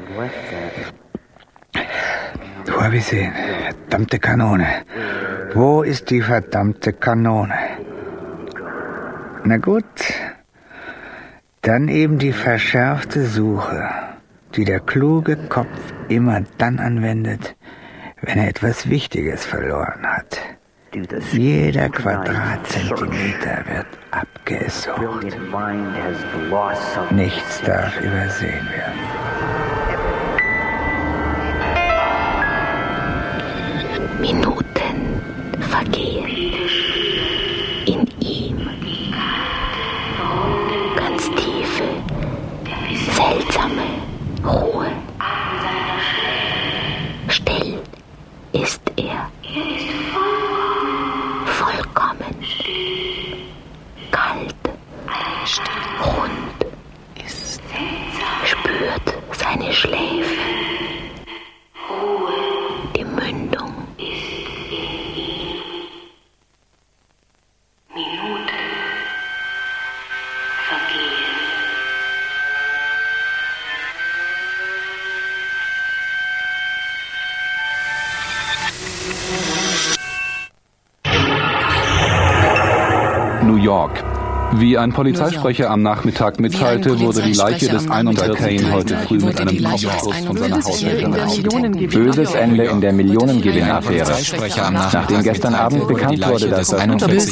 Wo habe ich sie? Verdammte Kanone. Wo ist die verdammte Kanone? Na gut, dann eben die verschärfte Suche, die der kluge Kopf immer dann anwendet, wenn er etwas Wichtiges verloren hat. Jeder Quadratzentimeter wird abgesucht. Nichts darf übersehen werden. Minuten vergehen. In ihm ganz tiefe, seltsame Ruhe. Still ist er. Vollkommen. Kalt. Rund. Spürt seine Schläfe. Die Mündung. Minuten vergehen. New York. Wie ein Polizeisprecher am Nachmittag mitteilte, wurde die Leiche des 41 Kane heute früh mit einem Kopfschuss von seiner Haushälterin ermordet. Böses Ende in der Millionengewinnaffäre. Nachdem gestern Abend bekannt wurde, dass das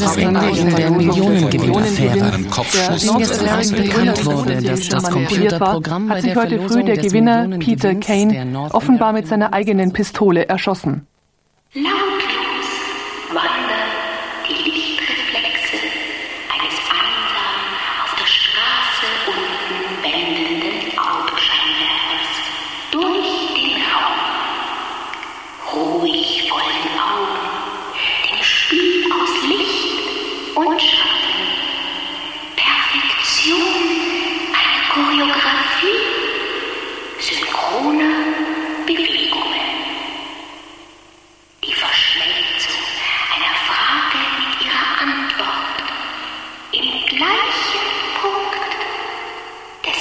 Computerprogramm hat sich heute früh der Gewinner Peter Kane offenbar mit seiner eigenen Pistole erschossen. Lautlos wandern die Lichtreflexe eines einsam auf der Straße unten wendenden Autoscheinwerfers durch den Raum. Ruhig vor den Augen, dem Spiel aus Licht und Schatten. Perfektion einer Choreografie, synchrone Bewegungen. Die Verschmelzung einer Frage mit ihrer Antwort im gleichen Punkt des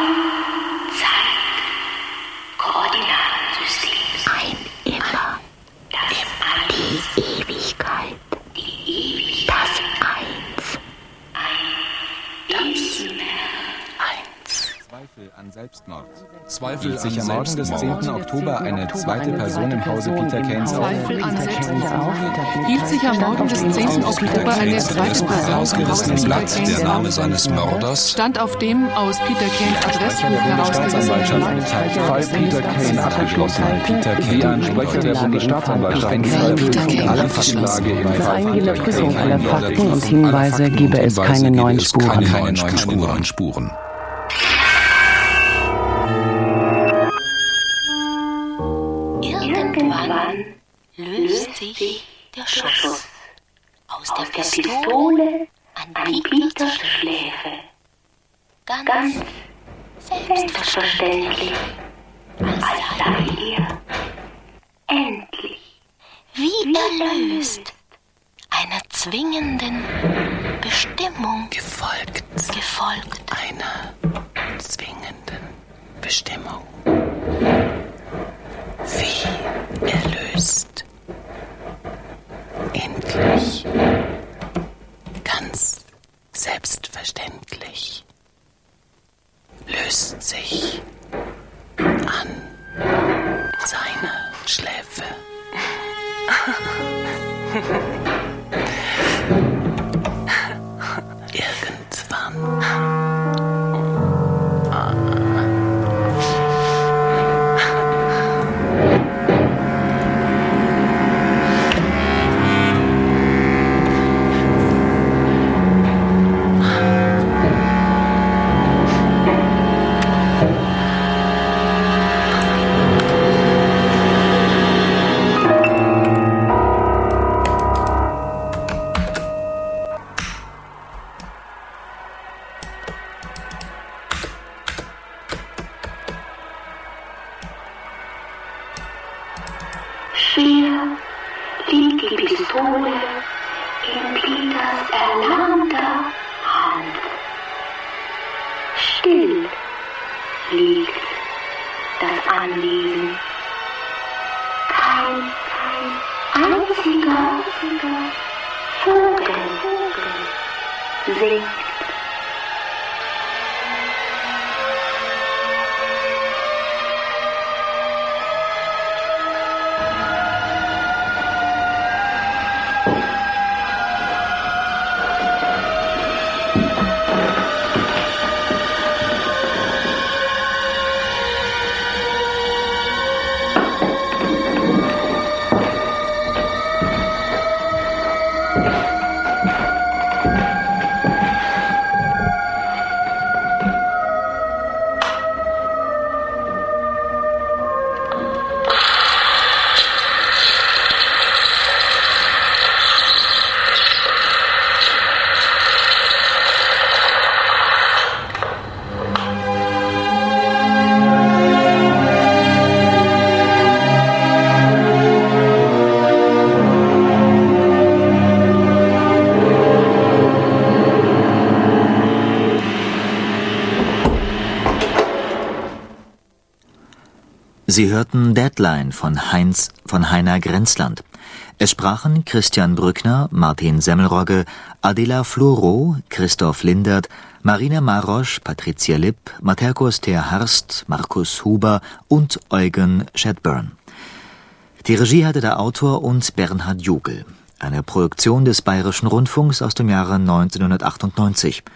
Raum-Zeit-Koordinatensystems. Ein Immer. Die Ewigkeit. Das Eins. Das Zweifel an Selbstmord. Zweifel an sich am Morgen des 10. Oktober eine zweite Person im Hause Peter Kanes auf. Zweifel an Selbstmord. Hielt sich am Morgen des 10. Oktober eine zweite Person ausgerissenen Blatt, der Name seines Mörders, stand auf dem aus Peter Kanes Adressbuch herausgerissenen Fall Peter Kane abgeschlossen. Peter Kane, ein Sprecher der Bundesstaatsanwaltschaft, alle Faktenlage im Nach eingehender Prüfung aller Fakten und Hinweise gebe es keine neuen Spuren. Irgendwann löst sich der Schuss aus der Pistole an Peters Schläfe. Ganz selbstverständlich, als sei er endlich wie erlöst einer zwingenden Bestimmung gefolgt einer zwingenden Bestimmung. Wie erlöst. Endlich. Ganz selbstverständlich. Löst sich an seine Schläfe. Irgendwann. Schwer liegt die Pistole in Peters erlahmter Hand. Still liegt das Anwesen. Kein einziger Vogel singt. Sie hörten Deadline von Heiner Grenzland. Es sprachen Christian Brückner, Martin Semmelrogge, Adela Floro, Christoph Lindert, Marina Marosch, Patricia Lipp, Matherkos Theer-Harst, Markus Huber und Eugen Shadburn. Die Regie hatte der Autor und Bernhard Jogl. Eine Produktion des Bayerischen Rundfunks aus dem Jahre 1998.